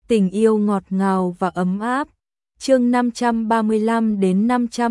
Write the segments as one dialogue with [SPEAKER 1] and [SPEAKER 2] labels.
[SPEAKER 1] Tình yêu ngọt ngào và ấm áp. Chương 535 đến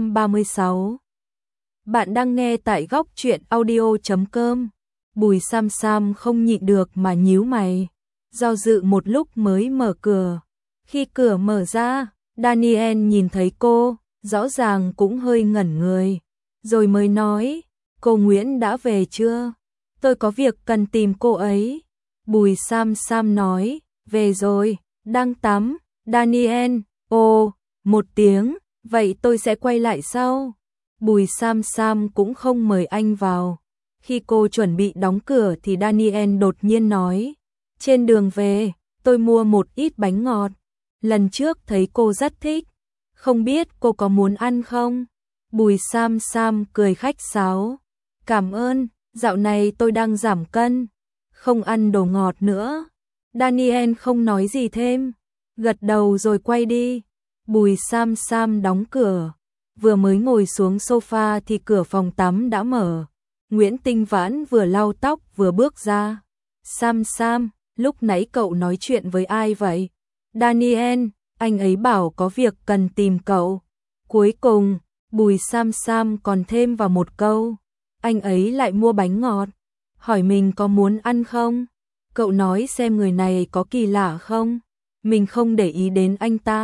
[SPEAKER 1] 536. Bạn đang nghe tại góc truyện audio.com. Bùi Sam Sam không nhịn được mà nhíu mày, do dự một lúc mới mở cửa. Khi cửa mở ra, Daniel nhìn thấy cô, rõ ràng cũng hơi ngẩn người, rồi mới nói, cô Nguyễn đã về chưa? Tôi có việc cần tìm cô ấy. Bùi Sam Sam nói, về rồi, đang tắm. Daniel, ồ, một tiếng, vậy tôi sẽ quay lại sau. Bùi Sam Sam cũng không mời anh vào. Khi cô chuẩn bị đóng cửa thì Daniel đột nhiên nói, trên đường về, tôi mua một ít bánh ngọt. Lần trước thấy cô rất thích, không biết cô có muốn ăn không? Bùi Sam Sam cười khách sáo, cảm ơn, dạo này tôi đang giảm cân, không ăn đồ ngọt nữa. Daniel không nói gì thêm, gật đầu rồi quay đi. Bùi Sam Sam đóng cửa, vừa mới ngồi xuống sofa thì cửa phòng tắm đã mở. Nguyễn Tinh Vãn vừa lau tóc vừa bước ra. Sam Sam, lúc nãy cậu nói chuyện với ai vậy? Daniel, anh ấy bảo có việc cần tìm cậu. Cuối cùng, Bùi Sam Sam còn thêm vào một câu, anh ấy lại mua bánh ngọt, hỏi mình có muốn ăn không? Cậu nói xem người này có kỳ lạ không? Mình không để ý đến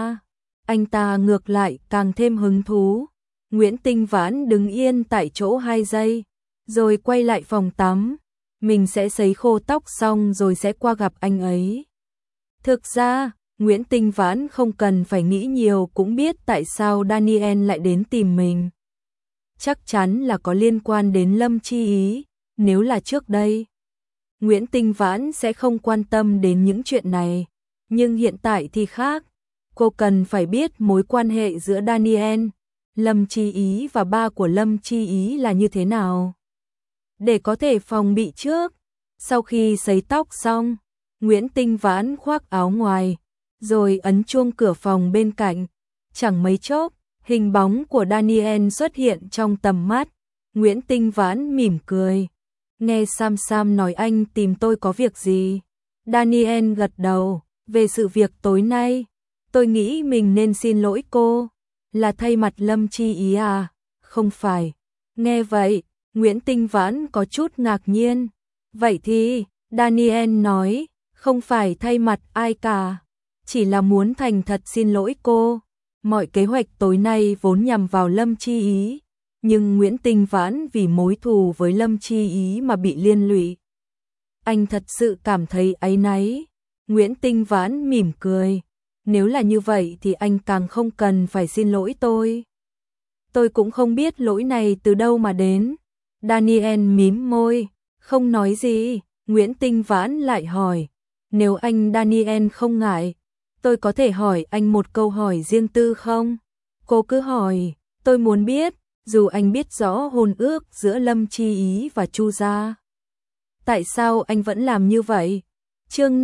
[SPEAKER 1] anh ta ngược lại càng thêm hứng thú. Nguyễn Tinh Vãn đứng yên tại chỗ 2 giây, rồi quay lại phòng tắm. Mình sẽ sấy khô tóc xong rồi sẽ qua gặp anh ấy. Thực ra, Nguyễn Tinh Vãn không cần phải nghĩ nhiều cũng biết tại sao Daniel lại đến tìm mình. Chắc chắn là có liên quan đến Lâm Chi Ý, nếu là trước đây, Nguyễn Tinh Vãn sẽ không quan tâm đến những chuyện này. Nhưng hiện tại thì khác, cô cần phải biết mối quan hệ giữa Daniel, Lâm Chi Ý và ba của Lâm Chi Ý là như thế nào, để có thể phòng bị trước. Sau khi sấy tóc xong, Nguyễn Tinh Vãn khoác áo ngoài, rồi ấn chuông cửa phòng bên cạnh. Chẳng mấy chốc, hình bóng của Daniel xuất hiện trong tầm mắt. Nguyễn Tinh Vãn mỉm cười, nghe Sam Sam nói anh tìm tôi có việc gì? Daniel gật đầu, về sự việc tối nay, tôi nghĩ mình nên xin lỗi cô. Là thay mặt Lâm Chi Ý à? Không phải. Nghe vậy, Nguyễn Tinh Vãn có chút ngạc nhiên. Vậy thì, Daniel nói, không phải thay mặt ai cả, chỉ là muốn thành thật xin lỗi cô. Mọi kế hoạch tối nay vốn nhằm vào Lâm Chi Ý, nhưng Nguyễn Tinh Vãn vì mối thù với Lâm Chi Ý mà bị liên lụy. Anh thật sự cảm thấy áy náy. Nguyễn Tinh Vãn mỉm cười, nếu là như vậy thì anh càng không cần phải xin lỗi tôi. Tôi cũng không biết lỗi này từ đâu mà đến. Daniel mím môi, không nói gì. Nguyễn Tinh Vãn lại hỏi, nếu anh Daniel không ngại, tôi có thể hỏi anh một câu hỏi riêng tư không? Cô cứ hỏi, tôi muốn biết, dù anh biết rõ hôn ước giữa Lâm Chi Ý và Chu gia. Tại sao anh vẫn làm như vậy? Chương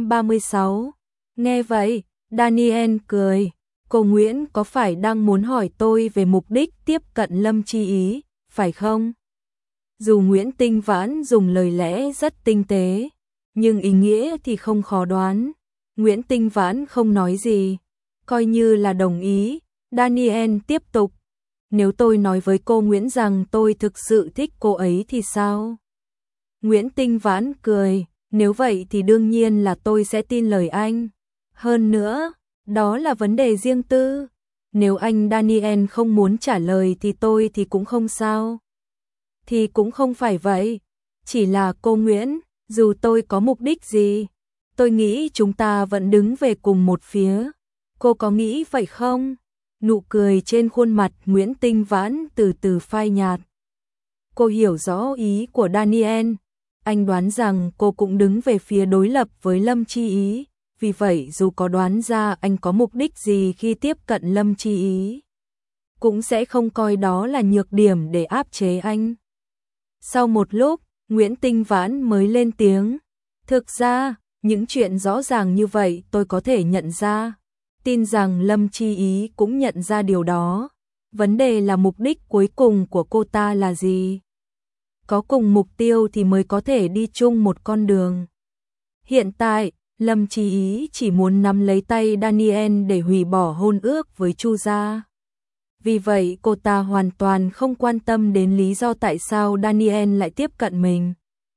[SPEAKER 1] 536. Nghe vậy, Daniel cười, cô Nguyễn có phải đang muốn hỏi tôi về mục đích tiếp cận Lâm Chi Ý, phải không? Dù Nguyễn Tinh Vãn dùng lời lẽ rất tinh tế, nhưng ý nghĩa thì không khó đoán. Nguyễn Tinh Vãn không nói gì, coi như là đồng ý. Daniel tiếp tục, nếu tôi nói với cô Nguyễn rằng tôi thực sự thích cô ấy thì sao? Nguyễn Tinh Vãn cười, nếu vậy thì đương nhiên là tôi sẽ tin lời anh. Hơn nữa, đó là vấn đề riêng tư. Nếu anh Daniel không muốn trả lời thì tôi thì cũng không sao. Thì cũng không phải vậy. Chỉ là cô Nguyễn, dù tôi có mục đích gì, tôi nghĩ chúng ta vẫn đứng về cùng một phía. Cô có nghĩ vậy không? Nụ cười trên khuôn mặt Nguyễn Tinh Vãn từ từ phai nhạt. Cô hiểu rõ ý của Daniel. Anh đoán rằng cô cũng đứng về phía đối lập với Lâm Chi Ý. Vì vậy dù có đoán ra anh có mục đích gì khi tiếp cận Lâm Chi Ý, cũng sẽ không coi đó là nhược điểm để áp chế anh. Sau một lúc, Nguyễn Tinh Vãn mới lên tiếng. Thực ra, những chuyện rõ ràng như vậy tôi có thể nhận ra. Tin rằng Lâm Chi Ý cũng nhận ra điều đó. Vấn đề là mục đích cuối cùng của cô ta là gì? Có cùng mục tiêu thì mới có thể đi chung một con đường. Hiện tại, Lâm Chí Ý chỉ muốn nắm lấy tay Daniel để hủy bỏ hôn ước với Chu gia. Vì vậy cô ta hoàn toàn không quan tâm đến lý do tại sao Daniel lại tiếp cận mình.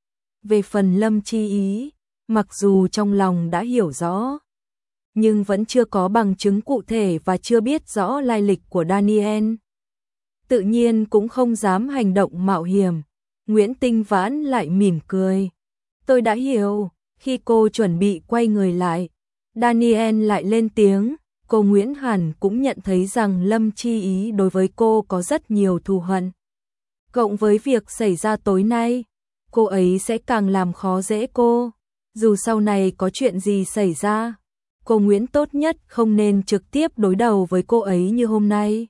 [SPEAKER 1] Về phần Lâm Chí Ý, mặc dù trong lòng đã hiểu rõ, nhưng vẫn chưa có bằng chứng cụ thể và chưa biết rõ lai lịch của Daniel. Tự nhiên cũng không dám hành động mạo hiểm. Nguyễn Tinh Vãn lại mỉm cười. Tôi đã hiểu. Khi cô chuẩn bị quay người lại, Daniel lại lên tiếng. Cô Nguyễn hẳn cũng nhận thấy rằng Lâm Chí Ý đối với cô có rất nhiều thù hận. Cộng với việc xảy ra tối nay, cô ấy sẽ càng làm khó dễ cô. Dù sau này có chuyện gì xảy ra, cô Nguyễn tốt nhất không nên trực tiếp đối đầu với cô ấy như hôm nay.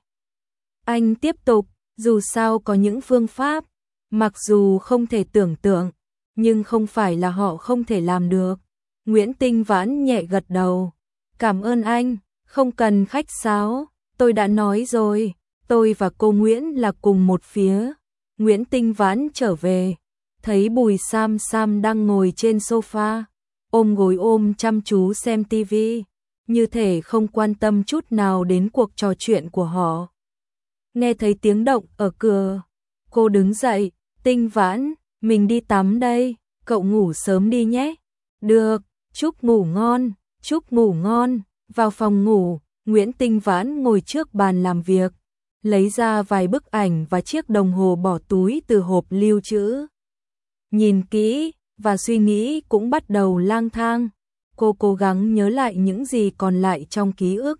[SPEAKER 1] Anh tiếp tục, dù sao có những phương pháp, mặc dù không thể tưởng tượng, nhưng không phải là họ không thể làm được. Nguyễn Tinh Vãn nhẹ gật đầu. Cảm ơn anh, không cần khách sáo, tôi đã nói rồi, tôi và cô Nguyễn là cùng một phía. Nguyễn Tinh Vãn trở về, thấy Bùi Sam Sam đang ngồi trên sofa, ôm gối ôm chăm chú xem tivi, như thể không quan tâm chút nào đến cuộc trò chuyện của họ. Nghe thấy tiếng động ở cửa, cô đứng dậy. Tinh Vãn, mình đi tắm đây, cậu ngủ sớm đi nhé. Được, chúc ngủ ngon, chúc ngủ ngon. Vào phòng ngủ, Nguyễn Tinh Vãn ngồi trước bàn làm việc, lấy ra vài bức ảnh và chiếc đồng hồ bỏ túi từ hộp lưu trữ. Nhìn kỹ, và suy nghĩ cũng bắt đầu lang thang. Cô cố gắng nhớ lại những gì còn lại trong ký ức.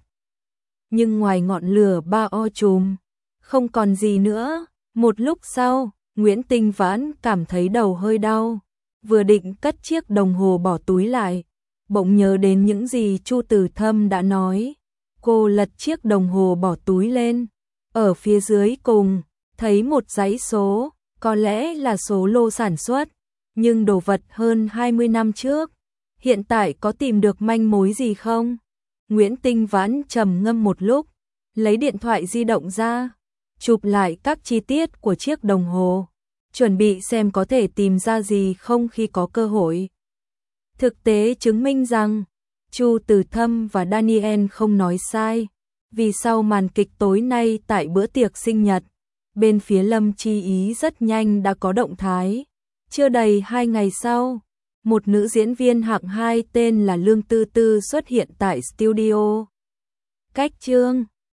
[SPEAKER 1] Nhưng ngoài ngọn lửa bao trùm, không còn gì nữa. Một lúc sau, Nguyễn Tinh Vãn cảm thấy đầu hơi đau. Vừa định cất chiếc đồng hồ bỏ túi lại, bỗng nhớ đến những gì Chu Tử Thâm đã nói. Cô lật chiếc đồng hồ bỏ túi lên. Ở phía dưới cùng, thấy một dãy số, có lẽ là số lô sản xuất, nhưng đồ vật hơn 20 năm trước. Hiện tại có tìm được manh mối gì không? Nguyễn Tinh Vãn trầm ngâm một lúc, lấy điện thoại di động ra, chụp lại các chi tiết của chiếc đồng hồ, chuẩn bị xem có thể tìm ra gì không khi có cơ hội. Thực tế chứng minh rằng, Chu Tử Thâm và Daniel không nói sai, vì sau màn kịch tối nay tại bữa tiệc sinh nhật, bên phía Lâm Chí Ý rất nhanh đã có động thái. Chưa đầy 2 ngày sau, một nữ diễn viên hạng 2 tên là Lương Tư Tư xuất hiện tại studio. Cách chương